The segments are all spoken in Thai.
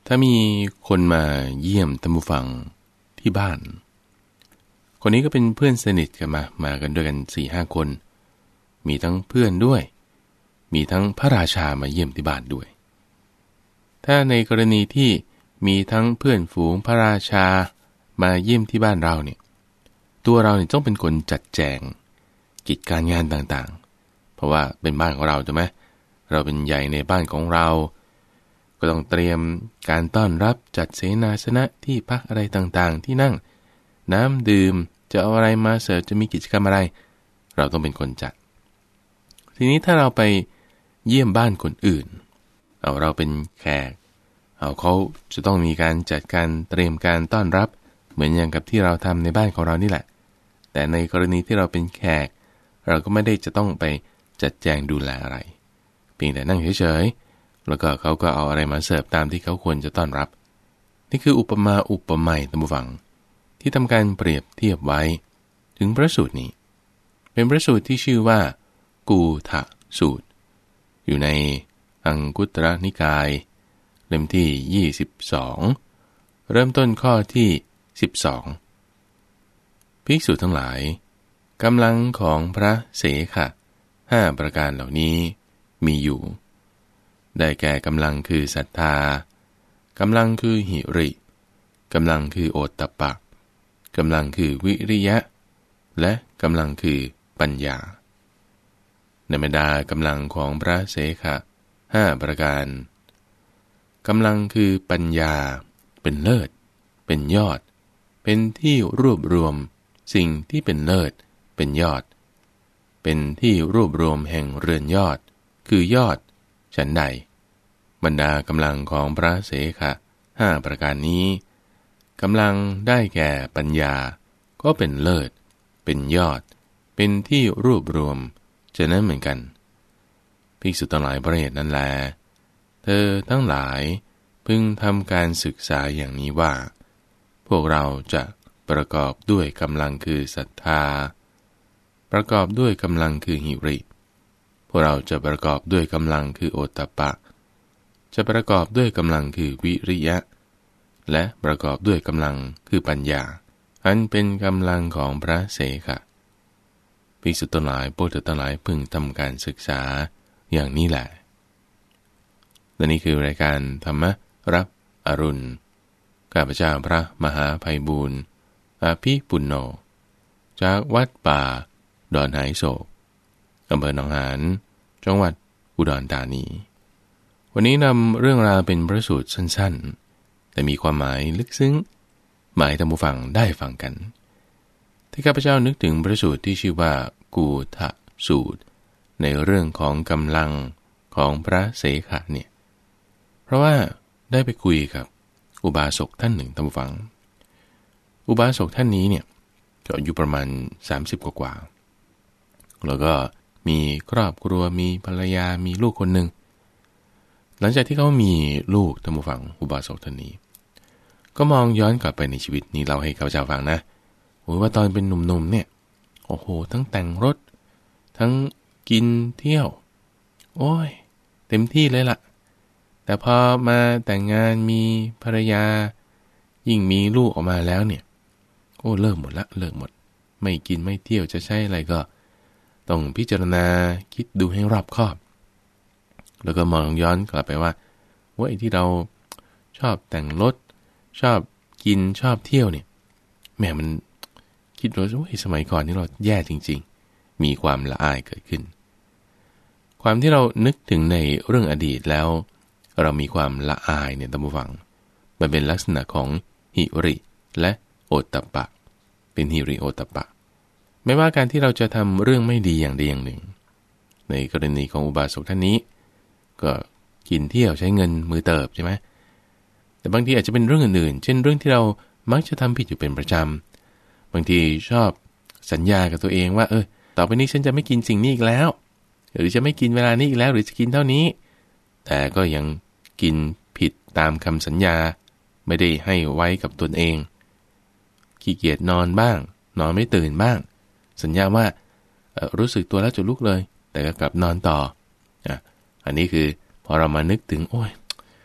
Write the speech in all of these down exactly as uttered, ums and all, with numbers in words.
ถ้ามีคนมาเยี่ยมท่านผู้ฟังที่บ้านคนนี้ก็เป็นเพื่อนสนิทกันมามากันด้วยกัน สี่ห้า คนมีทั้งเพื่อนด้วยมีทั้งพระราชามาเยี่ยมที่บ้านด้วยถ้าในกรณีที่มีทั้งเพื่อนฝูงพระราชามาเยี่ยมที่บ้านเราเนี่ยตัวเราเนี่ยต้องเป็นคนจัดแจงกิจการงานต่างๆเพราะว่าเป็นบ้านของเราใช่ไหมเราเป็นใหญ่ในบ้านของเราก็ต้องเตรียมการต้อนรับจัดเสนาสนะที่พักอะไรต่างๆที่นั่งน้ำดื่มจะเอาอะไรมาเสิร์ฟจะมีกิจกรรมอะไรเราต้องเป็นคนจัดทีนี้ถ้าเราไปเยี่ยมบ้านคนอื่นเอาเราเป็นแขกเอาเขาจะต้องมีการจัดการเตรียมการต้อนรับเหมือนอย่างกับที่เราทำในบ้านของเรานี่แหละแต่ในกรณีที่เราเป็นแขกเราก็ไม่ได้จะต้องไปจัดแจงดูแลอะไรเพียงแต่นั่งเฉยๆแล้วก็เขาก็เอาอะไรมาเสิร์ฟตามที่เขาควรจะต้อนรับนี่คืออุปมาอุปไมยท่านผู้ฟังที่ทำการเปรียบเทียบไว้ถึงพระสูตรนี้เป็นพระสูตรที่ชื่อว่ากูทะสูตรอยู่ในอังคุตรนิกายเล่มที่ยี่สิบสองเริ่มต้นข้อที่สิบสองภิกษุทั้งหลายกำลังของพระเสขะห้าประการเหล่านี้มีอยู่ได้แก่กำลังคือศรัทธากำลังคือหิริกำลังคือโอตตัปปะกำลังคือวิริยะและกำลังคือปัญญาในบรรดากำลังของพระเสขะห้าประการกำลังคือปัญญาเป็นเลิศเป็นยอดเป็นที่รวบรวมสิ่งที่เป็นเลิศเป็นยอดเป็นที่รวบรวมแห่งเรือนยอดคือยอดฉันใดบรรดากำลังของพระเสขะห้าประการนี้กำลังได้แก่ปัญญาก็เป็นเลิศเป็นยอดเป็นที่รวบรวมฉะนั้นเหมือนกันภิกษุทั้งหลายเพราะเหตุนั้นแลเธอทั้งหลายพึงทำการศึกษาอย่างนี้ว่าพวกเราจะประกอบด้วยกำลังคือศรัทธาประกอบด้วยกำลังคือหิริพวกเราจะประกอบด้วยกำลังคือโอตตัปปะจะประกอบด้วยกำลังคือวิริยะและประกอบด้วยกำลังคือปัญญาอันเป็นกำลังของพระเสขะภิกษุทั้งหลายพวกเธอทั้งหลายพึงทำการศึกษาอย่างนี้แหละและนี่คือรายการธรรมรับอรุณข้าพเจ้าพระมหาไพบูลย์อาภิปุณโญจากวัดป่าดอนหายโศกอำเภอหนองหานจังหวัดอุดรธานีวันนี้นำเรื่องราวเป็นพระสูตรสั้นๆแต่มีความหมายลึกซึ้งหมายท่านผู้ฟังได้ฟังกันที่ข้าพเจ้านึกถึงพระสูตรที่ชื่อว่ากูทะสูตรในเรื่องของกำลังของพระเสขะเนี่ยเพราะว่าได้ไปคุยกับอุบาสกท่านหนึ่งท่านผู้ฟังอุบาสกท่านนี้เนี่ยก็อายุประมาณสามสิบกว่าๆแล้วก็มีครอบครัวมีภรรยามีลูกคนหนึ่งหลังจากที่เขามีลูกท่านผู้ฟังอุบาสกท่านนี้ก็มองย้อนกลับไปในชีวิตนี้เราให้ข้าพเจ้าฟังนะโอ้ยว่าตอนเป็นหนุ่มๆเนี่ยโอ้โหทั้งแต่งรถทั้งกินเที่ยวโอ้ยเต็มที่เลยล่ะแต่พอมาแต่งงานมีภรรยายิ่งมีลูกออกมาแล้วเนี่ยโอ้เลิกหมดละเลิกหมดไม่กินไม่เที่ยวจะใช้อะไรก็ต้องพิจารณาคิดดูให้รอบคอบแล้วก็มองย้อนกลับไปว่าว่าไอ้ที่เราชอบแต่งรถชอบกินชอบเที่ยวเนี่ยแม่มันคิดว่าโอ้ยสมัยก่อนนี่เราแย่จริงๆมีความละอายเกิดขึ้นความที่เรานึกถึงในเรื่องอดีตแล้วเรามีความละอายเนี่ยท่านผู้ฟังมันเป็นลักษณะของหิริและโอตตัปปะเป็นหิริโอตตัปปะไม่ว่าการที่เราจะทำเรื่องไม่ดีอย่างใดอย่างหนึ่งในกรณีของอุบาสกท่านนี้ก็กินเที่ยวใช้เงินมือเติบใช่ไหมแต่บางทีอาจจะเป็นเรื่องอื่นๆเช่นเรื่องที่เรามักจะทำผิดอยู่เป็นประจำบางทีชอบสัญญากับตัวเองว่าเออต่อไปนี้ฉันจะไม่กินสิ่งนี้อีกแล้วหรือจะไม่กินเวลานี้อีกแล้วหรือจะกินเท่านี้แต่ก็ยังกินผิดตามคำสัญญาไม่ได้ให้ไว้กับตนเองขี้เกียจนอนบ้างนอนไม่ตื่นบ้างสัญญาว่ารู้สึกตัวแล้วจะลุกเลยแต่ก็กลับนอนต่ออ่ะอันนี้คือพอเรามานึกถึงโอ้ย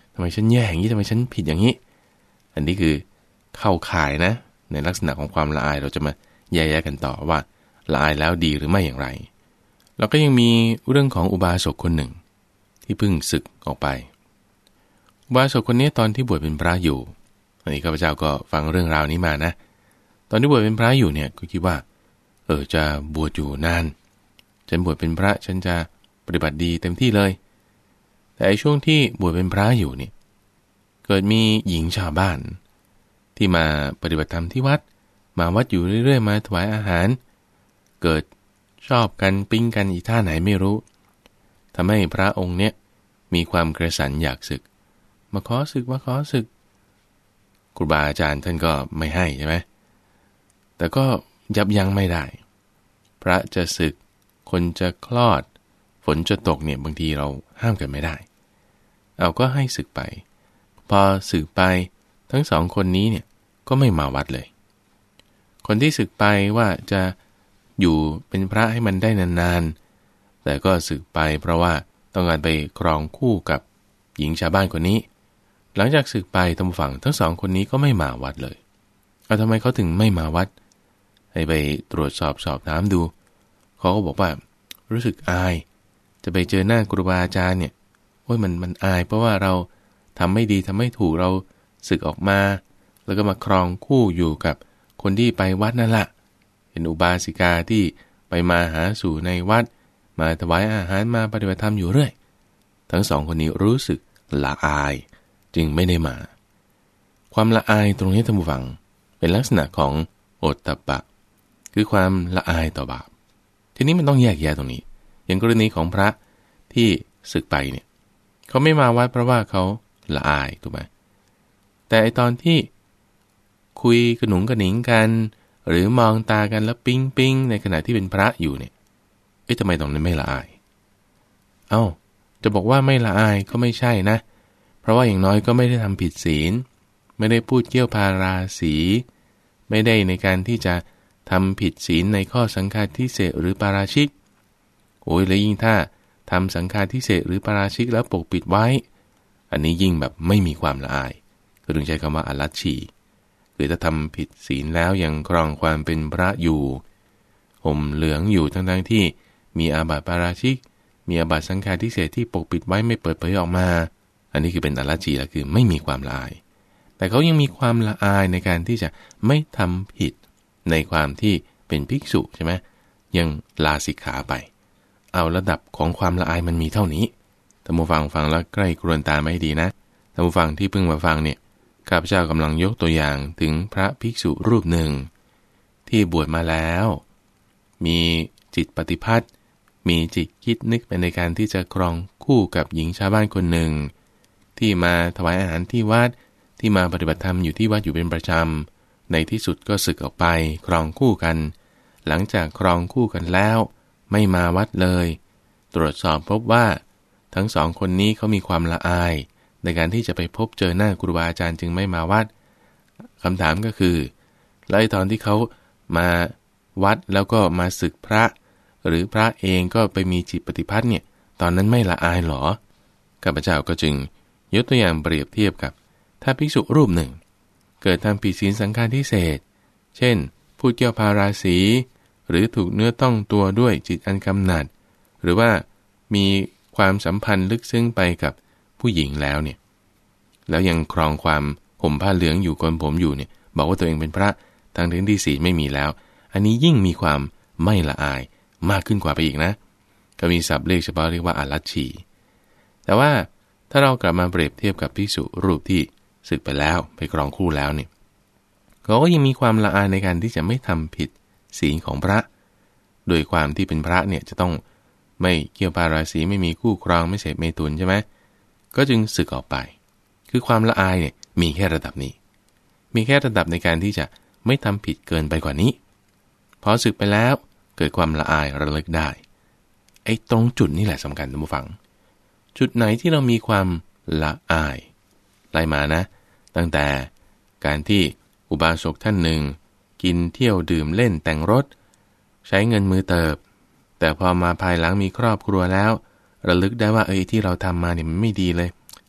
ทำไมฉันแย่อย่างนี้ทำไมฉันผิดอย่างนี้อันนี้คือเข้าข่ายนะในลักษณะของความละอายเราจะมาแยกๆกันต่อว่าละอายแล้วดีหรือไม่อย่างไรแล้วก็ยังมีเรื่องของอุบาสกคนหนึ่งที่เพิ่งศึกออกไปอุบาสกคนนี้ตอนที่บวชเป็นพระอยู่อันนี้ข้าพเจ้าก็ฟังเรื่องราวนี้มานะตอนที่บวชเป็นพระอยู่เนี่ยก็คิดว่าเออจะบวชอยู่นานฉันบวชเป็นพระฉันจะปฏิบัติดีเต็มที่เลยแต่ในช่วงที่บวชเป็นพระอยู่เนี่ยเกิดมีหญิงชาวบ้านที่มาปฏิบัติธรรมที่วัดมาวัดอยู่เรื่อยๆมาถวายอาหารเกิดชอบกันปิ๊งกันอีท่าไหนไม่รู้ทำให้พระองค์เนี่ยมีความกระสันอยากศึกมาขอศึกมาขอศึกครูบาอาจารย์ท่านก็ไม่ให้ใช่ไหมแต่ก็ยับยั้งไม่ได้พระจะศึกคนจะคลอดฝนจะตกเนี่ยบางทีเราห้ามกันไม่ได้เอาก็ให้ศึกไปพอศึกไปทั้งสองคนนี้เนี่ยก็ไม่มาวัดเลยคนที่ศึกไปว่าจะอยู่เป็นพระให้มันได้นานๆแต่ก็ศึกไปเพราะว่าต้องการไปครองคู่กับหญิงชาวบ้านคนนี้หลังจากศึกไปทางฝั่งทั้งสองคนนี้ก็ไม่มาวัดเลยเอาทำไมเขาถึงไม่มาวัดให้ไปตรวจสอบสอบถามดูเขาก็บอกว่ารู้สึกอายจะไปเจอหน้าครูบาอาจารย์เนี่ยโอ้ยมันมันอายเพราะว่าเราทำไม่ดีทำไม่ถูกเราศึกออกมาแล้วก็มาครองคู่อยู่กับคนที่ไปวัดนั่นแหละเห็นอุบาสิกาที่ไปมาหาสู่ในวัดมาถวายอาหารมาปฏิบัติธรรมอยู่เรื่อยทั้งสองคนนี้รู้สึกละอายจึงไม่ได้มาความละอายตรงนี้ท่านผู้ฟังเป็นลักษณะของโอตตัปปะคือความละอายต่อบาปทีนี้มันต้องแยกแยะตรงนี้อย่างกรณีของพระที่ศึกไปเนี่ยเขาไม่มาวัดเพราะว่าเขาละอายถูกไหมแต่ไอตอนที่คุยกระหนุงกระหนิงกันหรือมองตากันแล้วปิ๊งปิ๊งในขณะที่เป็นพระอยู่เนี่ยเอ๊ะทำไมตรงนั้นไม่ละอายเอ้าจะบอกว่าไม่ละอายก็ไม่ใช่นะเพราะว่าอย่างน้อยก็ไม่ได้ทำผิดศีลไม่ได้พูดเกี่ยวพาราสีไม่ได้ในการที่จะทำผิดศีลในข้อสังฆาทิเศษหรือปาราชิกโอ้ยแล้วยิ่งถ้าทำสังฆาทิเศษหรือปาราชิกแล้วปกปิดไว้อันนี้ยิ่งแบบไม่มีความละอายก็ถึงใช้คำว่าอลัชชีคือถ้าทำผิดศีลแล้วยังครองความเป็นพระอยู่ห่มเหลืองอยู่ทั้งๆที่มีอาบัติปาราชิกมีอาบัติสังฆาทิเศษที่ปกปิดไว้ไม่เปิดเผยออกมาอันนี้คือเป็นอลัชชีแล้วคือไม่มีความละอายแต่เขายังมีความละอายในการที่จะไม่ทำผิดในความที่เป็นภิกษุใช่ไหมยังลาสิกขาไปเอาระดับของความละอายมันมีเท่านี้ท่านผู้ฟังฟังแล้วใกล้กรวนตาไม่ดีนะท่านผู้ฟังที่เพิ่งมาฟังเนี่ยข้าพเจ้ากำลังยกตัวอย่างถึงพระภิกษุรูปหนึ่งที่บวชมาแล้วมีจิตปฏิภัทร์มีจิตคิดนึกไปในการที่จะครองคู่กับหญิงชาวบ้านคนหนึ่งที่มาถวายอาหารที่วัดที่มาปฏิบัติธรรมอยู่ที่วัดอยู่เป็นประจำในที่สุดก็สึกออกไปครองคู่กันหลังจากครองคู่กันแล้วไม่มาวัดเลยตรวจสอบพบว่าทั้งสองคนนี้เขามีความละอายในการที่จะไปพบเจอหน้าครูบาอาจารย์จึงไม่มาวัดคำถามก็คือแล้วตอนที่เขามาวัดแล้วก็มาศึกพระหรือพระเองก็ไปมีจิตปฏิภัทร์เนี่ยตอนนั้นไม่ละอายหรอข้าพเจ้าก็จึงยกตัวอย่างเปรียบเทียบกับถ้าภิกษุรูปหนึ่งเกิดทำผิดศีลสังฆาทิเศษเช่นพูดเกี่ยวพาราสีหรือถูกเนื้อต้องตัวด้วยจิตอันกำหนัดหรือว่ามีความสัมพันธ์ลึกซึ้งไปกับผู้หญิงแล้วเนี่ยแล้วยังครองความห่มผ้าเหลืองอยู่โกนผมอยู่เนี่ยบอกว่าตัวเองเป็นพระทางถึงที่ศีลไม่มีแล้วอันนี้ยิ่งมีความไม่ละอายมากขึ้นกว่าไปอีกนะก็มีศัพท์เรียกเฉพาะเรียกว่าอลัชชีแต่ว่าถ้าเรากลับมาเปรียบเทียบกับภิกษุรูปที่สึกไปแล้วไปครองคู่แล้วเนี่ยเขาก็ยังมีความละอายในการที่จะไม่ทำผิดศีลของพระโดยความที่เป็นพระเนี่ยจะต้องไม่เกี่ยวปาราสีไม่มีคู่ครองไม่เสพเมตุนใช่ไหมก็จึงสึกออกไปคือความละอายเนี่ยมีแค่ระดับนี้มีแค่ระดับในการที่จะไม่ทำผิดเกินไปกว่านี้พอสึกไปแล้วเกิดความละอายระลึกได้ไอ้ตรงจุดนี่แหละสำคัญท่านผู้ฟังจุดไหนที่เรามีความละอายไล่มานะตั้งแต่การที่อุบาสกท่านหนึ่งกินเที่ยวดื่มเล่นแต่งรถใช้เงินมือเติบแต่พอมาภายหลังมีครอบครัวแล้วระลึกได้ว่าเอ้ยที่เราทำมาเนี่ยมันไม่ดีเลย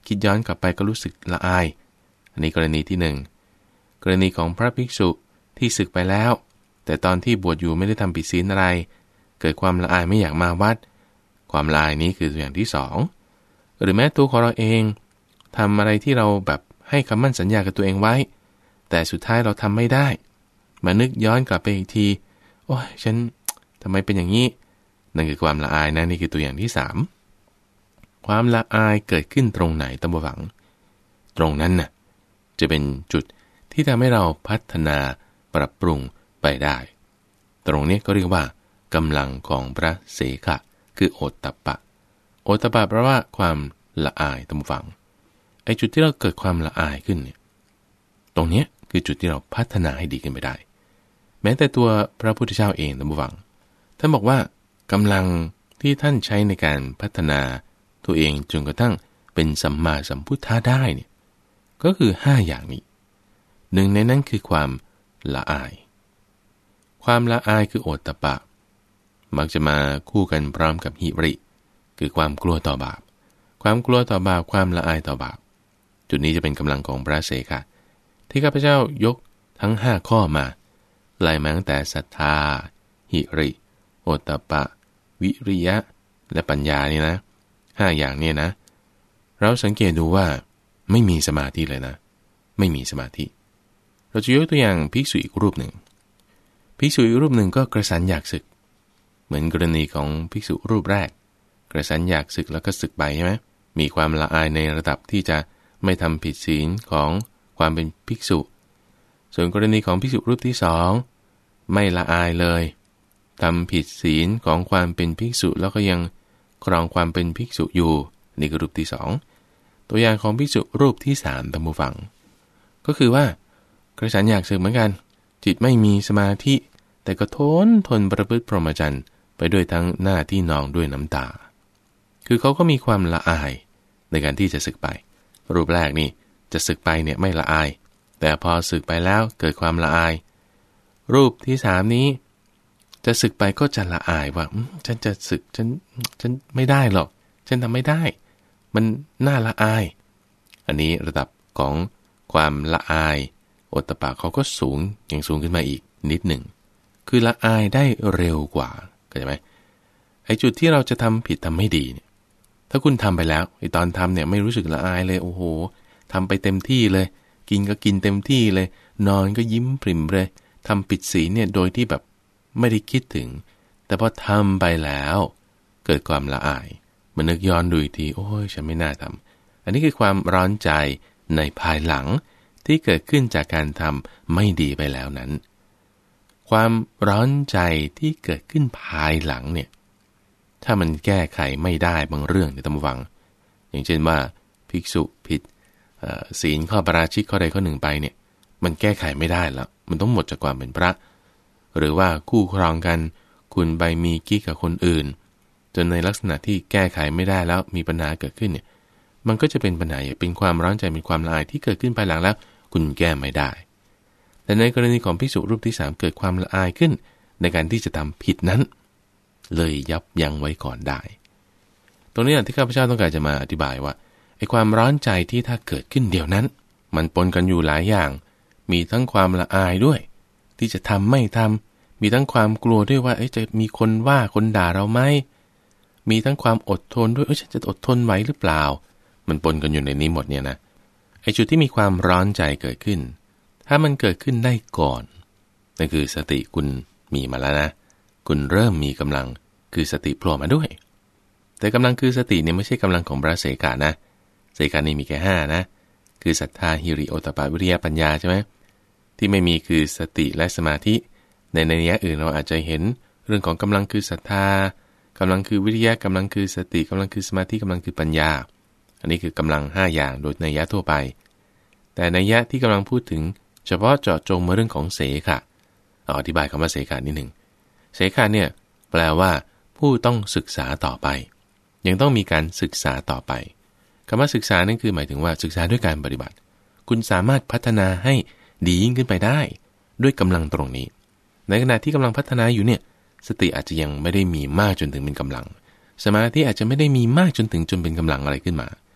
คิดย้อนกลับไปก็รู้สึกละอายอันนี้กรณีที่หนึ่งกรณีของพระภิกษุที่สึกไปแล้วแต่ตอนที่บวชอยู่ไม่ได้ทำผิดศีลอะไรเกิดความละอายไม่อยากมาวัดความละอายนี้คือตัวอย่างที่สองหรือแม้ตัวของเราเองทำอะไรที่เราแบบให้คำมั่นสัญญากับตัวเองไว้แต่สุดท้ายเราทำไม่ได้มานึกย้อนกลับไปอีกทีโอ้ยฉันทำไมเป็นอย่างนี้นั่นคือความละอายนะนี่คือตัวอย่างที่สามความละอายเกิดขึ้นตรงไหนตามหวังตรงนั้นน่ะจะเป็นจุดที่ทำให้เราพัฒนาปรับปรุงไปได้ตรงนี้ก็เรียกว่ากำลังของพระเสขะคือโอตตัปปะโอตตัปปะแปลว่าความละอายตามหวังไอ้จุดที่เราเกิดความละอายขึ้นเนี่ยตรงนี้คือจุดที่เราพัฒนาให้ดีขึ้นไปได้แม้แต่ตัวพระพุทธเจ้าเองตามหวังท่านบอกว่ากำลังที่ท่านใช้ในการพัฒนาตัวเองจนกระทั่งเป็นสัมมาสัมพุทธะได้เนี่ยก็คือห้าอย่างนี้หนึ่งในนั้นคือความละอายความละอายคือโอตตัปปะมักจะมาคู่กันพร้อมกับหิริคือความกลัวต่อบาปความกลัวต่อบาปความละอายต่อบาปจุดนี้จะเป็นกำลังของพระเสขะที่ข้าพเจ้ายกทั้งห้าข้อมาไล่มาตั้งแต่ศรัทธาหิริโอตตัปปะวิริยะและปัญญานี่นะห้าอย่างเนี่ยนะเราสังเกตดูว่าไม่มีสมาธิเลยนะไม่มีสมาธิเราจะยกตัวอย่างภิกษุอีกรูปหนึ่งภิกษุอีกรูปหนึ่งก็กระสันอยากศึกเหมือนกรณีของภิกษุรูปแรกกระสันอยากศึกแล้วก็ศึกไปใช่ไหมมีความละอายในระดับที่จะไม่ทำผิดศีลของความเป็นภิกษุส่วนกรณีของภิกษุรูปที่สองไม่ละอายเลยทำผิดศีลของความเป็นภิกษุแล้วก็ยังครองความเป็นภิกษุอยู่นี่คือรูปที่สองตัวอย่างของภิกษุรูปที่สามตามผู้ฟังก็คือว่ากระสันอยากศึกเหมือนกันจิตไม่มีสมาธิแต่ก็ทนทนประพฤติพรหมจรรย์ไปด้วยทั้งหน้าที่นองด้วยน้ำตาคือเขาก็มีความละอายในการที่จะศึกไปรูปแรกนี่จะศึกไปเนี่ยไม่ละอายแต่พอศึกไปแล้วเกิดความละอายรูปที่สามนี้จะศึกไปก็จะละอายว่าฉันจะศึกฉันฉันไม่ได้หรอกฉันทำไม่ได้มันน่าละอายอันนี้ระดับของความละอายโอตตัปปะเขาก็สูงอย่างสูงขึ้นมาอีกนิดหนึ่งคือละอายได้เร็วกว่าเข้าใจไหมไอ้จุดที่เราจะทำผิดทำไม่ดีเนี่ยถ้าคุณทำไปแล้วไอ้ตอนทำเนี่ยไม่รู้สึกละอายเลยโอ้โหทำไปเต็มที่เลยกินก็กินเต็มที่เลยนอนก็ยิ้มปริ่มเลยทำผิดศีลเนี่ยโดยที่แบบไม่ได้คิดถึงแต่พอทำไปแล้วเกิดความละอายมันนึกย้อนดูอีกทีโอ้ยฉันไม่น่าทำอันนี้คือความร้อนใจในภายหลังที่เกิดขึ้นจากการทำไม่ดีไปแล้วนั้นความร้อนใจที่เกิดขึ้นภายหลังเนี่ยถ้ามันแก้ไขไม่ได้บางเรื่องเนี่ยต้องระวังอย่างเช่นว่าภิกษุผิดศีลข้อปาราชิกข้อใดข้อหนึ่งไปเนี่ยมันแก้ไขไม่ได้แล้วมันต้องหมดจากความเป็นพระหรือว่าคู่ครองกันคุณไปมีกิ๊กกับคนอื่นจนในลักษณะที่แก้ไขไม่ได้แล้วมีปัญหาเกิดขึ้นเนี่ยมันก็จะเป็นปัญหาเป็นความร้อนใจเป็นความละอายที่เกิดขึ้นภายหลังแล้วคุณแก้ไม่ได้แต่ในกรณีของภิกษุรูปที่สามเกิดความละอายขึ้นในการที่จะทำผิดนั้นเลยยับยั้งไว้ก่อนได้ตรงนี้ที่ข้าพเจ้าต้องการจะมาอธิบายว่าไอ้ความร้อนใจที่ถ้าเกิดขึ้นเดี๋ยวนั้นมันปนกันอยู่หลายอย่างมีทั้งความละอายด้วยที่จะทำไม่ทำมีทั้งความกลัวด้วยว่าเอ๊ะจะมีคนว่าคนด่าเราไหมมีทั้งความอดทนด้วยเอ๊ะฉันจะอดทนไหวหรือเปล่ามันปนกันอยู่ในนี้หมดเนี่ยนะไอ้จุดที่มีความร้อนใจเกิดขึ้นถ้ามันเกิดขึ้นได้ก่อนนั่นคือสติคุณมีมาแล้วนะคุณเริ่มมีกำลังคือสติโผล่มาด้วยแต่กำลังคือสติเนี่ยไม่ใช่กำลังของพระเสขะนะเสขะนี่มีแค่ห้านะคือศรัทธาหิริโอตตัปปะวิริยะปัญญาใช่ไหมที่ไม่มีคือสติและสมาธิในในนัยอื่นเราอาจจะเห็นเรื่องของกำลังคือศรัทธากำลังคือวิริยะกำลังคือสติกำลังคือสมาธิกำลังคือปัญญาอันนี้คือกำลังห้าอย่างโดยนัยยะทั่วไปแต่นัยยะที่กำลังพูดถึงเฉพาะเจาะจงมาเรื่องของเสขะเอาอธิบายคำว่าเสขะนิดหนึ่งเสขะเนี่ยแปลว่าผู้ต้องศึกษาต่อไปยังต้องมีการศึกษาต่อไปคำว่าศึกษานั่นคือหมายถึงว่าศึกษาด้วยการปฏิบัติคุณสามารถพัฒนาให้ดียิ่งขึ้นไปได้ด้วยกำลังตรงนี้ในขณะที่กำลังพัฒนาอยู่เนี่ยสติอาจจะยังไม่ได้มีมากจนถึงเป็นกำลังสมาธิอาจจะไม่ได้มีมากจนถึงจนเป็นกำลังอะไรขึ้นมา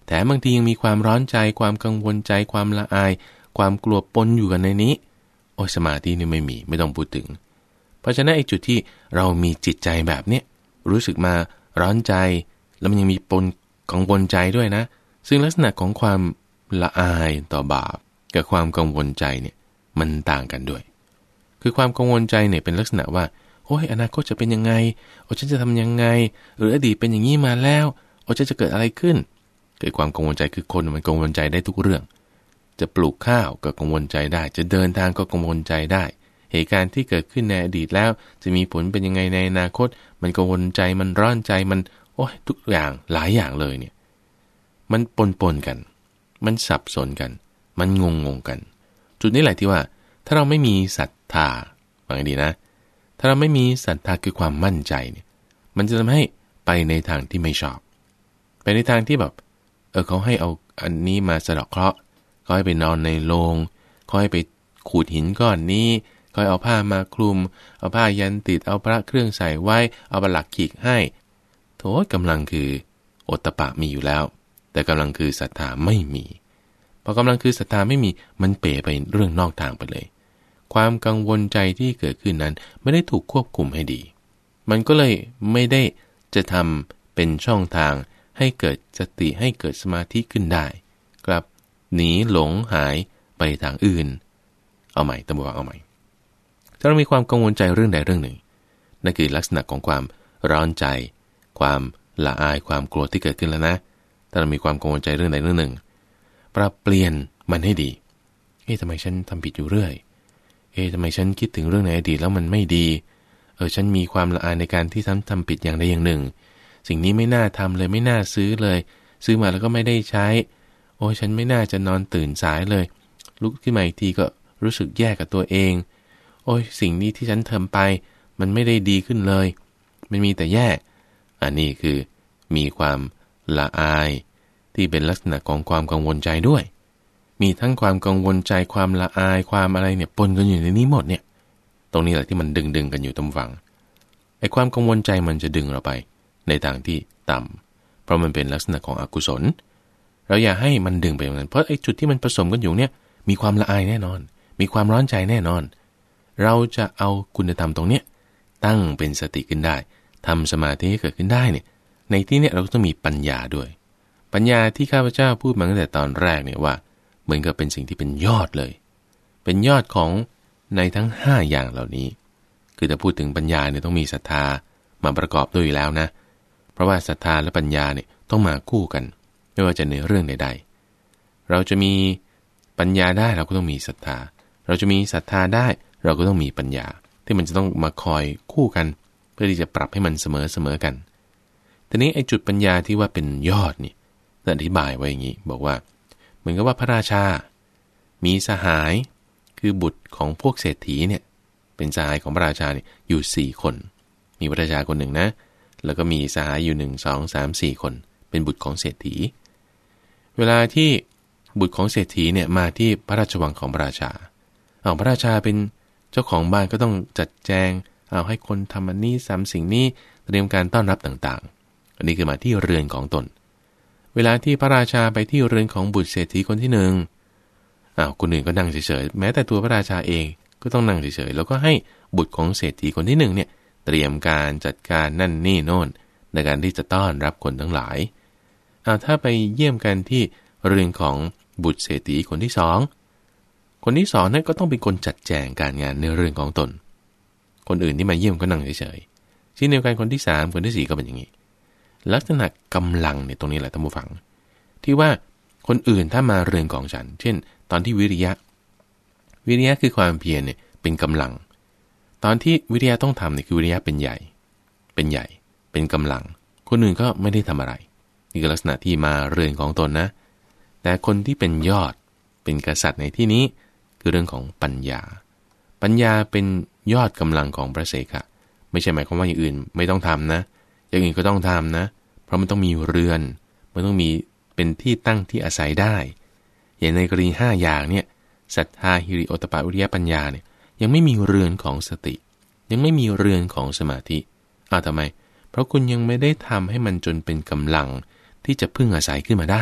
แต่บางทียังมีความร้อนใจความกังวลใจความละอายความกลัวปนอยู่กันในนี้โอ้สมาธินี่ไม่มีไม่ต้องพูดถึงเพราะฉะนั้นไอ้จุดที่เรามีจิตใจแบบเนี้ยรู้สึกมาร้อนใจแล้วมันยังมีปนกังวลใจด้วยนะซึ่งลักษณะของความละอายต่อบาปกับความกังวลใจเนี่ยมันต่างกันด้วยคือความกังวลใจเนี่ยเป็นลักษณะว่าโอ้ยอนาคตจะเป็นยังไงโอ้ฉันจะทำยังไงหรืออดีตเป็นอย่างนี้มาแล้วโอ้จะจะเกิดอะไรขึ้นเกิดความกังวลใจคือคนมันกังวลใจได้ทุกเรื่องจะปลูกข้าวก็กังวลใจได้จะเดินทางก็กังวลใจได้เหตุการณ์ที่เกิดขึ้นในอดีตแล้วจะมีผลเป็นยังไงในอนาคตมันกังวลใจมันร้อนใจมันโอ้ยทุกอย่างหลายอย่างเลยเนี่ยมันปนปนกันมันสับสนกันมันงงงงกันจุดนี้แหละที่ว่าถ้าเราไม่มีศรัทธาฟังดีนะถ้าเราไม่มีศรัทธาคือความมั่นใจเนี่ยมันจะทำให้ไปในทางที่ไม่ชอบไปในทางที่แบบเออเขาให้เอาอันนี้มาสะเดาะเคราะห์เขาให้ไปนอนในโลงเขาให้ไปขูดหินก้อนนี้เขาเอาผ้ามาคลุมเอาผ้ายันติดเอาพระเครื่องใส่ไว้เอาบาลักขีกให้โถกำลังคือโอตตปะมีอยู่แล้วแต่กำลังคือศรัทธาไม่มีพอกำลังคือศรัทธาไม่มีมันเป๋ไปเรื่องนอกทางไปเลยความกังวลใจที่เกิดขึ้นนั้นไม่ได้ถูกควบคุมให้ดีมันก็เลยไม่ได้จะทำเป็นช่องทางให้เกิดสติให้เกิดสมาธิขึ้นได้กลับหนีหลงหายไปทางอื่นเอาใหม่ตะบวกเอาใหม่ถ้าเรามีความกังวลใจเรื่องใดเรื่องหนึ่งนั่นคือลักษณะของความร้อนใจความละอายความกลัวที่เกิดขึ้นแล้วนะถ้าเรามีความกังวลใจเรื่องใดเรื่องหนึ่งปรับเปลี่ยนมันให้ดีเอ๊ะทำไมฉันทำผิดอยู่เรื่อยเอ๊ะทำไมฉันคิดถึงเรื่องในอดีตแล้วมันไม่ดีเออฉันมีความละอายในการที่ทำทำผิดอย่างใดอย่างหนึ่งสิ่งนี้ไม่น่าทำเลยไม่น่าซื้อเลยซื้อมาแล้วก็ไม่ได้ใช้โอ้ยฉันไม่น่าจะนอนตื่นสายเลยลุกขึ้นมาอีกทีก็รู้สึกแย่กับตัวเองโอ้ยสิ่งนี้ที่ฉันทำไปมันไม่ได้ดีขึ้นเลยมันมีแต่แย่อันนี้คือมีความละอายที่เป็นลักษณะของความกังวลใจด้วยมีทั้งความกังวลใจความละอายความอะไรเนี่ยปนกันอยู่ในนี้หมดเนี่ยตรงนี้แหละที่มันดึงดึงกันอยู่ตรงฝั่งไอ้ความกังวลใจมันจะดึงเราไปในทางที่ต่ำเพราะมันเป็นลักษณะของอกุศลเราอย่าให้มันดึงไปอย่างนั้นเพราะไอ้จุดที่มันผสมกันอยู่เนี่ยมีความละอายแน่นอนมีความร้อนใจแน่นอนเราจะเอาคุณธรรมตรงเนี้ยตั้งเป็นสติขึ้นได้ทำสมาธิให้เกิดขึ้นได้เนี่ยในที่เนี้ยเราก็ต้องมีปัญญาด้วยปัญญาที่ข้าพเจ้าพูดมาตั้งแต่ตอนแรกเนี่ยว่าเหมือนกับเป็นสิ่งที่เป็นยอดเลยเป็นยอดของในทั้งห้าอย่างเหล่านี้คือถ้าพูดถึงปัญญาเนี่ยต้องมีศรัทธามาประกอบด้วยอยู่แล้วนะเพราะว่าศรัทธาและปัญญาเนี่ยต้องมาคู่กันไม่ว่าจะในเรื่องใดๆเราจะมีปัญญาได้เราก็ต้องมีศรัทธาเราจะมีศรัทธาได้เราก็ต้องมีปัญญาที่มันจะต้องมาคอยคู่กันเพื่อที่จะปรับให้มันเสมอเสมอกันทีนี้ไอ้จุดปัญญาที่ว่าเป็นยอดนี่อธิบายไว้อย่างนี้บอกว่าเหมือนกับว่าพระราชามีสหายคือบุตรของพวกเศรษฐีเนี่ยเป็นสหายของพระราชาเนี่ยอยู่สี่คนมีพระราชาคนหนึ่งนะแล้วก็มีสหายอยู่หนึ่ง สอง สาม สี่คนเป็นบุตรของเศรษฐีเวลาที่บุตรของเศรษฐีเนี่ยมาที่พระราชวังของพระราชาเอาพระราชาเป็นเจ้าของบ้านก็ต้องจัดแจงเอาให้คนทำอันนี้สามสิ่งนี้เตรียมการต้อนรับต่างๆอันนี้คือมาที่เรือนของตนเวลาที่พระราชาไปที่เรือนของบุตรเศรษฐีคนที่หนึ่งอ้าวคนอื่นก็นั่งเฉยๆแม้แต่ตัวพระราชาเองก็ต้องนั่งเฉยๆแล้วก็ให้บุตรของเศรษฐีคนที่หนึ่งเนี่ยเตรียมการจัดการนั่นนี่โน่นในการที่จะต้อนรับคนทั้งหลายอ้าวถ้าไปเยี่ยมกันที่เรือนของบุตรเศรษฐีคนที่สองคนที่สองนั่นก็ต้องเป็นคนจัดแจงการงานในเรื่องของตนคนอื่นที่มาเยี่ยมก็นั่งเฉยๆเช่นเดียวกันคนที่สามคนที่สี่ก็เป็นอย่างนี้ลักษณะกำลังเนี่ยตรงนี้แหละท่านผู้ฟังที่ว่าคนอื่นถ้ามาเรือนของฉันเช่นตอนที่วิริยะวิริยะคือความเพียรเนี่ยเป็นกำลังตอนที่วิริยะต้องทำเนี่ยคือวิริยะเป็นใหญ่เป็นใหญ่เป็นกำลังคนอื่นก็ไม่ได้ทำอะไรนี่คือลักษณะที่มาเรือนของตนนะแต่คนที่เป็นยอดเป็นกษัตริย์ในที่นี้คือเรื่องของปัญญาปัญญาเป็นยอดกำลังของพระเสขะไม่ใช่หมายความว่าอย่างอื่นไม่ต้องทำนะอย่างอื่นก็ต้องทำนะเพราะมันต้องมีเรือนมันต้องมีเป็นที่ตั้งที่อาศัยได้อย่างในกรณีห้าอย่างเนี่ยศรัทธาหิริโอตปะวิริยะปัญญาเนี่ยยังไม่มีเรือนของสติยังไม่มีเรือนของสมาธิอ้าวทำไมเพราะคุณยังไม่ได้ทำให้มันจนเป็นกำลังที่จะพึ่งอาศัยขึ้นมาได้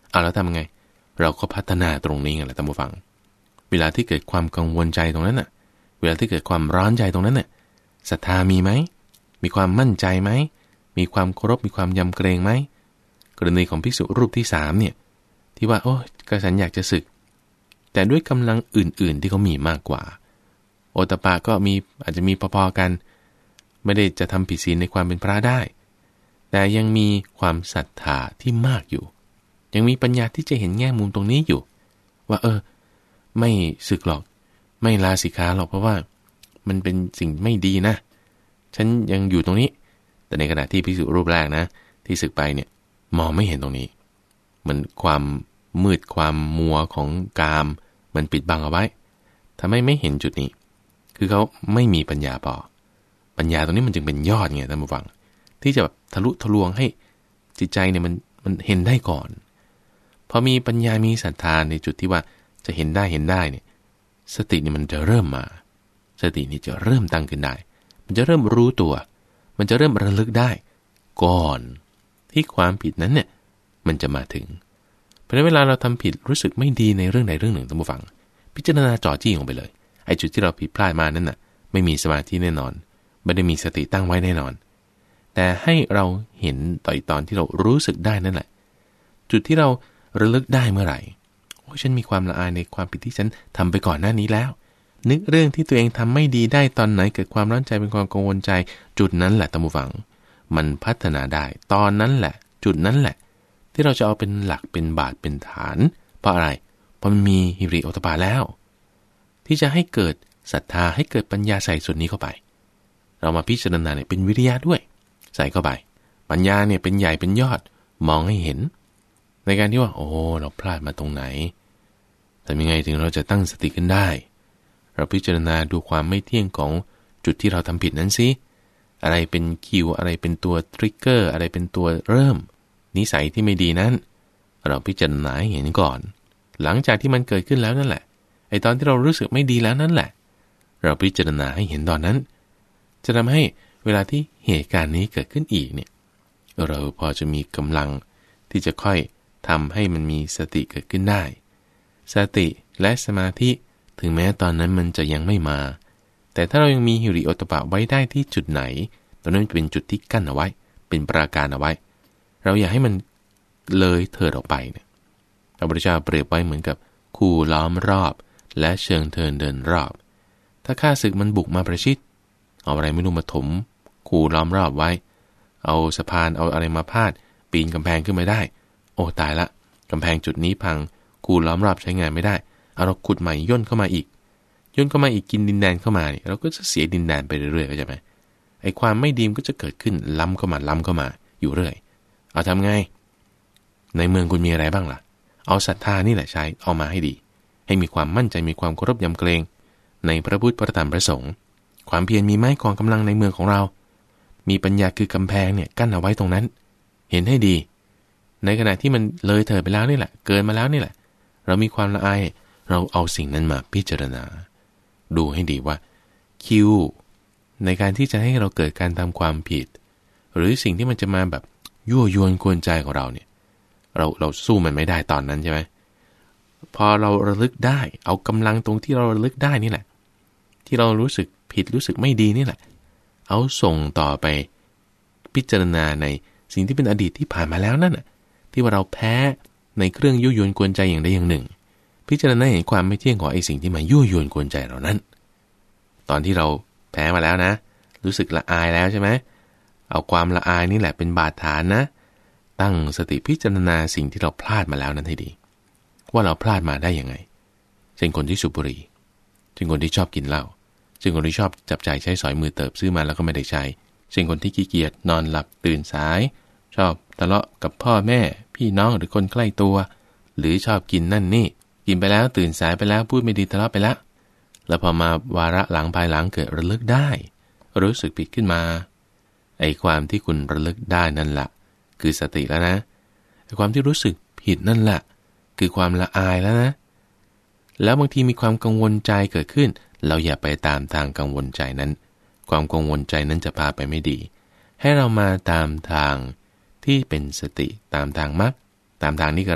เอาแล้วทำไงเราก็พัฒนาตรงนี้ไงแหละท่านผู้ฟังเวลาที่เกิดความกังวลใจตรงนั้นน่ะเวลาที่เกิดความร้อนใจตรงนั้นน่ะศรัทธามีไหมมีความมั่นใจไหมมีความเคารพมีความยำเกรงไหมกรณีของภิกษุรูปที่สามเนี่ยที่ว่าโอ้กษันอยากจะศึกแต่ด้วยกำลังอื่นๆที่เขามีมากกว่าโอตปะก็มีอาจจะมีพอๆกันไม่ได้จะทำผิดศีลในความเป็นพระได้แต่ยังมีความศรัทธาที่มากอยู่ยังมีปัญญาที่จะเห็นแง่มุมตรงนี้อยู่ว่าเออไม่ศึกหรอกไม่ลาสิกขาหรอกเพราะว่ามันเป็นสิ่งไม่ดีนะฉันยังอยู่ตรงนี้แต่ในขณะที่ภิกษุรูปแรกนะที่ศึกไปเนี่ยมองไม่เห็นตรงนี้มันความมืดความมัวของกามมันปิดบังเอาไว้ทำให้ไม่เห็นจุดนี้คือเขาไม่มีปัญญาพอปัญญาตรงนี้มันจึงเป็นยอดไงท่านผู้ฟังที่จะแบบทะลุทะลวงให้จิตใจเนี่ยมันมันเห็นได้ก่อนพอมีปัญญามีศรัทธาในจุดที่ว่าจะเห็นได้เห็นได้เนี่ยสตินี่มันจะเริ่มมาสตินี่จะเริ่มตั้งขึ้นได้มันจะเริ่มรู้ตัวมันจะเริ่มระลึกได้ก่อนที่ความผิดนั้นเนี่ยมันจะมาถึงเพราะฉะนั้นเวลาเราทำผิดรู้สึกไม่ดีในเรื่องใดเรื่องหนึ่งท่านผู้ฟังพิจารณาจ่อจี้ลงไปเลยไอ้จุดที่เราผิดพลาดมานั้นน่ะไม่มีสมาธิแน่นอนไม่ได้มีสติตั้งไว้แน่นอนแต่ให้เราเห็นต่อตอนที่เรารู้สึกได้นั่นแหละจุดที่เราระลึกได้เมื่อไหร่โอ้ฉันมีความละอายในความผิดที่ฉันทำไปก่อนหน้านี้แล้วนึกเรื่องที่ตัวเองทำไม่ดีได้ตอนไหนเกิดความร้อนใจเป็นความกังวลใจจุดนั้นแหละท่านผู้ฟังมันพัฒนาได้ตอนนั้นแหละจุดนั้นแหละที่เราจะเอาเป็นหลักเป็นบาทเป็นฐานเพราะอะไรเพราะมันมีหิริโอตปาแล้วที่จะให้เกิดศรัทธาให้เกิดปัญญาใส่ส่วนนี้เข้าไปเรามาพิจารณาเนี่ยเป็นวิริยะด้วยใส่เข้าไปปัญญาเนี่ยเป็นใหญ่เป็นยอดมองให้เห็นในการที่ว่าโอ้เราพลาดมาตรงไหนแต่ยังไงถึงเราจะตั้งสติขึ้นได้เราพิจารณาดูความไม่เที่ยงของจุดที่เราทำผิดนั้นสิอะไรเป็นคิวอะไรเป็นตัวทริกเกอร์อะไรเป็นตัวเริ่มนิสัยที่ไม่ดีนั้นเราพิจารณาให้เห็นก่อนหลังจากที่มันเกิดขึ้นแล้วนั่นแหละไอ้ตอนที่เรารู้สึกไม่ดีแล้วนั่นแหละเราพิจารณาให้เห็นตอนนั้นจะทำให้เวลาที่เหตุการณ์นี้เกิดขึ้นอีกเนี่ยเราพอจะมีกำลังที่จะค่อยทำให้มันมีสติเกิดขึ้นได้สติและสมาธิถึงแม้ตอนนั้นมันจะยังไม่มาแต่ถ้าเรายังมีหิริโอตปะไว้ได้ที่จุดไหนตรงนั้นเป็นจุดที่กั้นเอาไว้เป็นปราการเอาไว้เราอยากให้มันเลยเถิดออกไปเนี่ยพระพุทธเจ้าเปรียบไว้เหมือนกับคูล้อมรอบและเชิงเทินเดินรอบถ้าข้าศึกมันบุกมาประชิดเอาอะไรไม่รู้มาถมคูล้อมรอบไว้เอาสะพานเอาอะไรมาพาดปีนกำแพงขึ้นมาได้โอ้ตายละกำแพงจุดนี้พังคูล้อมรอบใช้งานไม่ได้เอาเราขุดใหม่ย่นเข้ามาอีกย่นเข้ามาอีกกินดินแดนเข้ามาเนี่ยเราก็จะเสียดินแดนไปเรื่อยๆเข้าใจไหมไอ้ความไม่ดีก็จะเกิดขึ้นล้ำเข้ามาล้ำเข้ามาอยู่เรื่อยเอาทำไงในเมืองคุณมีอะไรบ้างล่ะเอาศรัทธานี่แหละใช้เอามาให้ดีให้มีความมั่นใจมีความเคารพยำเกรงในพระพุทธพระธรรมพระสงฆ์ความเพียรมีไม้กองกำลังในเมืองของเรามีปัญญาคือกำแพงเนี่ยกั้นเอาไว้ตรงนั้นเห็นให้ดีในขณะที่มันเลยเถิดไปแล้วนี่แหละเกินมาแล้วนี่แหละเรามีความละอายเราเอาสิ่งนั้นมาพิจารณาดูให้ดีว่าคิวในการที่จะให้เราเกิดการทำความผิดหรือสิ่งที่มันจะมาแบบยั่วยวนกวนใจของเราเนี่ยเราเราสู้มันไม่ได้ตอนนั้นใช่ไหมพอเราระลึกได้เอากำลังตรงที่เราระลึกได้นี่แหละที่เรารู้สึกผิดรู้สึกไม่ดีนี่แหละเอาส่งต่อไปพิจารณาในสิ่งที่เป็นอดีตที่ผ่านมาแล้วนั่นน่ะที่ว่าเราแพ้ในเครื่องยั่วยวนกวนใจอย่างใดอย่างหนึ่งพิจารณาเห็นความไม่เที่ยงของไอ้สิ่งที่มายั่วยวนกวนใจเรานั้นตอนที่เราแพ้มาแล้วนะรู้สึกละอายแล้วใช่ไหมเอาความละอายนี่แหละเป็นบาดฐานนะตั้งสติพิจารณาสิ่งที่เราพลาดมาแล้วนั้นให้ดีว่าเราพลาดมาได้ยังไงเช่นคนที่สูบบุหรี่เช่นคนที่ชอบกินเหล้าเช่นคนที่ชอบจับจ่ายใช้สอยมือเติบซื้อมาแล้วก็ไม่ได้ใช้เช่นคนที่ขี้เกียจนอนหลับตื่นสายชอบทะเลาะกับพ่อแม่พี่น้องหรือคนใกล้ตัวหรือชอบกินนั่นนี่กินไปแล้วตื่นสายไปแล้วพูดไม่ดีทะเลาะไปแล้วแล้วพอมาวาระหลังภายหลังเกิดระลึกได้รู้สึกผิดขึ้นมาไอ้ความที่คุณระลึกได้นั่นแหละคือสติแล้วนะไอ้ความที่รู้สึกผิดนั่นแหละคือความละอายแล้วนะแล้วบางทีมีความกังวลใจเกิดขึ้นเราอย่าไปตามทางกังวลใจนั้นความกังวลใจนั้นจะพาไปไม่ดีให้เรามาตามทางที่เป็นสติตามทางมรรคตามทางนี้คืออะไร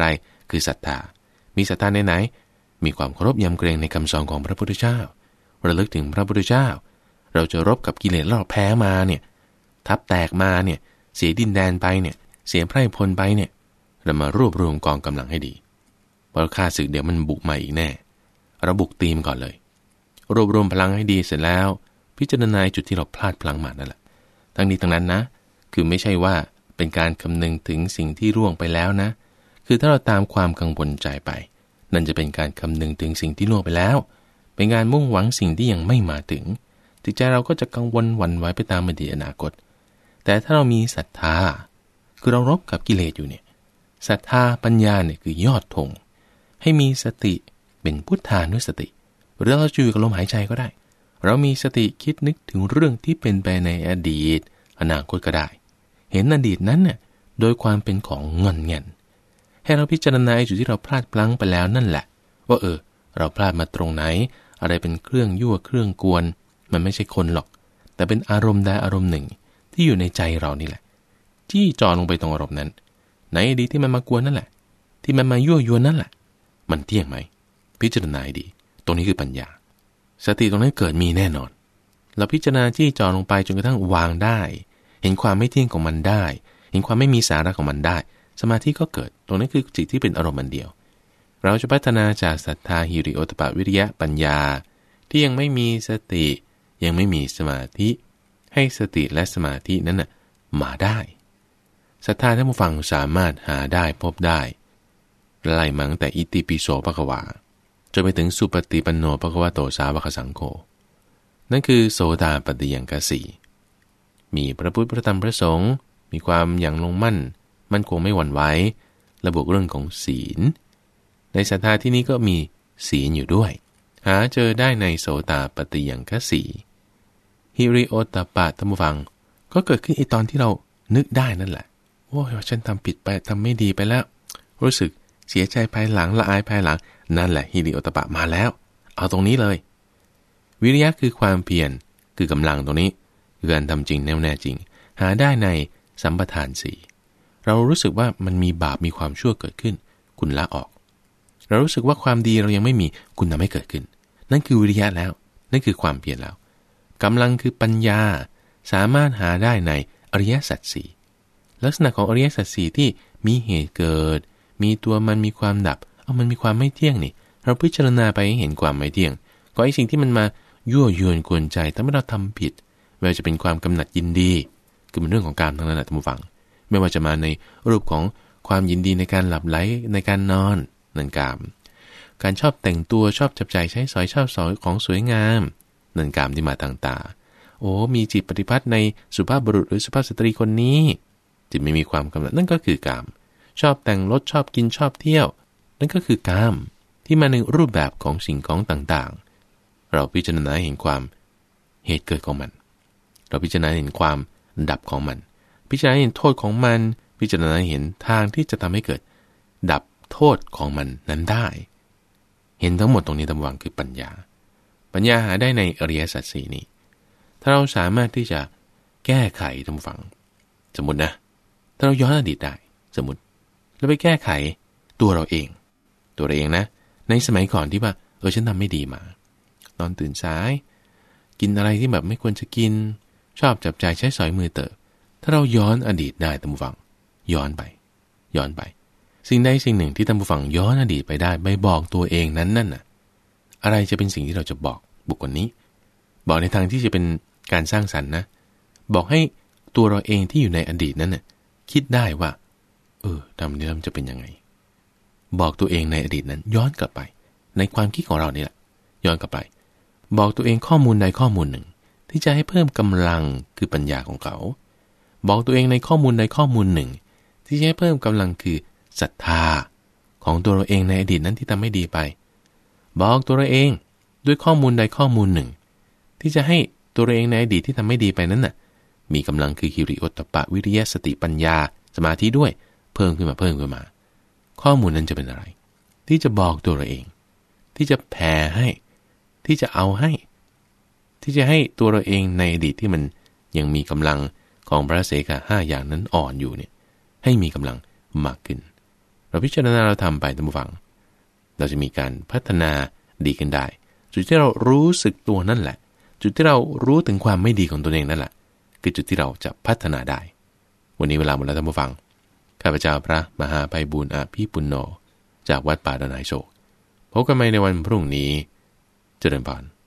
คือศรัทธามีศรัทธาในไหนมีความเคารพยำเกรงในคำสอนของพระพุทธเจ้าระลึกถึงพระพุทธเจ้าเราจะรบกับกิเลสแล้วเราแพ้มาเนี่ยทับแตกมาเนี่ยเสียดินแดนไปเนี่ยเสียไพร่พลไปเนี่ยเรามารวบรวมกองกำลังให้ดีเพราะข้าศึกเดี๋ยวมันบุกมาอีกแน่เราบุกตีมก่อนเลยรวบรวมพลังให้ดีเสร็จแล้วพิจารณาจุดที่เราพลาดพลั้งมานั่นแหละทั้งนี้ทั้งนั้นนะคือไม่ใช่ว่าเป็นการคำนึงถึงสิ่งที่ร่วงไปแล้วนะคือถ้าเราตามความกังวลใจไปนั่นจะเป็นการคำนึงถึงสิ่งที่ล่วงไปแล้วเป็นการมุ่งหวังสิ่งที่ยังไม่มาถึงจิตใจเราก็จะกังวลหวั่นไหวไปตามอดีตอนาคตแต่ถ้าเรามีศรัทธาคือเรารบกับกิเลสอยู่เนี่ยศรัทธาปัญญาเนี่ยคือยอดธงให้มีสติเป็นพุทธานุสติหรือเราจะอยู่กับลมหายใจก็ได้เรามีสติคิดนึกถึงเรื่องที่เป็นไปในอดีตอนาคตก็ได้เห็นอดีตนั้นเนี่ยโดยความเป็นของเงินเงินให้เราพิจารณาจุดที่เราพลาดพลั้งไปแล้วนั่นแหละว่าเออเราพลาดมาตรงไหนอะไรเป็นเครื่องยั่วเครื่องกวนมันไม่ใช่คนหรอกแต่เป็นอารมณ์ใดอารมณ์หนึ่งที่อยู่ในใจเรานี่แหละจี้จ่อลงไปตรงอารมณ์นั้นในอดีตที่มันมากวนนั่นแหละที่มันมายั่วยวนนั่นแหละมันเที่ยงไหมพิจารณาดีตรงนี้คือปัญญาสติตรงนั้นเกิดมีแน่นอนเราพิจารณาจี้จ่อลงไปจนกระทั่งวางได้เห็นความไม่เที่ยงของมันได้เห็นความไม่มีสาระของมันได้สมาธิก็เกิดตรงนั้นคือจิตที่เป็นอารมณ์อันเดียวเราจะพัฒนาจากศรัทธาหิริโอตปะวิริยะปัญญาที่ยังไม่มีสติยังไม่มีสมาธิให้สติและสมาธินั้นน่ะมาได้ศรัทธาท่านผู้ฟังสามารถหาได้พบได้ไล่มาตั้งแต่อิติปิโสภควาจนไปถึงสุปฏิปันโนภควโตสาวกสังโฆนั่นคือโสดาปัตติยังคสีมีพระพุทธพระธรรมพระสงฆ์มีความอย่างลงมั่นมั่นคงไม่หวั่นไหวระบุเรื่องของศีลในศรัทธาที่นี้ก็มีศีลอยู่ด้วยหาเจอได้ในโสดาปัตติยังคสีฮิริโอตปะท่านผู้ฟังก็เกิดขึ้นไอตอนที่เรานึกได้นั่นแหละโอ้ยฉันทำผิดไปทำไม่ดีไปแล้วรู้สึกเสียใจภายหลังละอายภายหลังนั่นแหละฮิริโอตปะมาแล้วเอาตรงนี้เลยวิริยะคือความเพียรคือกำลังตรงนี้คือการทำจริงแน่วแน่จริงหาได้ในสัมปทานสี่เรารู้สึกว่ามันมีบาปมีความชั่วเกิดขึ้นคุณละออกเรารู้สึกว่าความดีเรายังไม่มีคุณทำให้เกิดขึ้นนั่นคือวิริยะแล้วนั่นคือความเพียรแล้วกำลังคือปัญญาสามารถหาได้ในอริยสัจสี่ลักษณะของอริยสัจสี่ที่มีเหตุเกิดมีตัวมันมีความดับเอามันมีความไม่เที่ยงนี่เราพิจารณาไปให้เห็นความไม่เที่ยงก็ไอ้สิ่งที่มันมายั่วยวนกวนใจทำให้เราทำผิดไม่ว่าจะเป็นความกำหนัดยินดีคือเป็นเรื่องของกามทั้งนั้นแหละท่านผู้ฟังไม่ว่าจะมาในรูปของความยินดีในการหลับไหลในการนอนนั่นกามการชอบแต่งตัวชอบจับจ่ายใช้สอยชอบสอยของสวยงามนั่นกามที่มาทางตาโอ้มีจิตปฏิพัทธ์ในสุภาพบุรุษหรือสุภาพสตรีคนนี้จิตไม่มีความกำหนัดนั่นก็คือกามชอบแต่งรถชอบกินชอบเที่ยวนั่นก็คือกามที่มาในรูปแบบของสิ่งของต่างๆเราพิจารณาเห็นความเหตุเกิดของมันเราพิจารณาเห็นความดับของมันพิจารณาเห็นโทษของมันพิจารณาเห็นทางที่จะทำให้เกิดดับโทษของมันนั้นได้เห็นทั้งหมดตรงนี้ตามวังคือปัญญาปัญญาหาได้ในอริยสัจสี่นี้ถ้าเราสามารถที่จะแก้ไขตามฝังสมมตินะถ้าเราย้อนอดีตได้สมมติเราไปแก้ไขตัวเราเองตัวเราเองนะในสมัยก่อนที่ว่าเออฉันทำไม่ดีมานอนตื่นสายกินอะไรที่แบบไม่ควรจะกินชอบจับจ่ายใช้สอยมือเตอะถ้าเราย้อนอดีตได้ท่านผู้ฟังย้อนไปย้อนไปสิ่งใดสิ่งหนึ่งที่ท่านผู้ฟังย้อนอดีตไปได้ไปบอกตัวเองนั้นนั่นน่ะอะไรจะเป็นสิ่งที่เราจะบอกบุคคลนี้บอกในทางที่จะเป็นการสร้างสรรค์นะบอกให้ตัวเราเองที่อยู่ในอดีตนั้นน่ะคิดได้ว่าเออทำนี้มันจะเป็นยังไงบอกตัวเองในอดีตนั้นย้อนกลับไปในความคิดของเรานี่แหละย้อนกลับไปบอกตัวเองข้อมูลใดข้อมูลหนึ่งที่จะให้เพิ่มกำลังคือปัญญาของเขาบอกตัวเองในข้อมูลใดข้อมูลหนึ่งที่จะให้เพิ่มกำลังคือศรัทธาของตัวเราเองในอดีตนั้นที่ทำไม่ดีไปบอกตัวเราเองด้วยข้อมูลใดข้อมูลหนึ่งที่จะให้ตัวเราเองในอดีตที่ทำไม่ดีไปนั้นน่ะมีกำลังคือหิริโอตปะวิริยะสติปัญญาสมาธิด้วยเพิ่มขึ้นมาเพิ่มขึ้นมาข้อมูลนั้นจะเป็นอะไรที่จะบอกตัวเราเองที่จะแผ่ให้ที่จะเอาให้ที่จะให้ตัวเราเองในอดีตที่มันยังมีกำลังของพระเสกห้าอย่างนั้นอ่อนอยู่เนี่ยให้มีกำลังมากขึ้นเราพิจารณาเราทำไปท่านผู้ฟังเราจะมีการพัฒนาดีขึ้นได้จุดที่เรารู้สึกตัวนั่นแหละจุดที่เรารู้ถึงความไม่ดีของตัวเองนั่นแหละคือจุดที่เราจะพัฒนาได้วันนี้เวลาหมดแล้วท่านผู้ฟังข้าพเจ้าพระมหาไพบูลย์อภิปุณโญจากวัดป่าดอนไหโศกพบกันใหม่ในวันพรุ่งนี้เจริญพร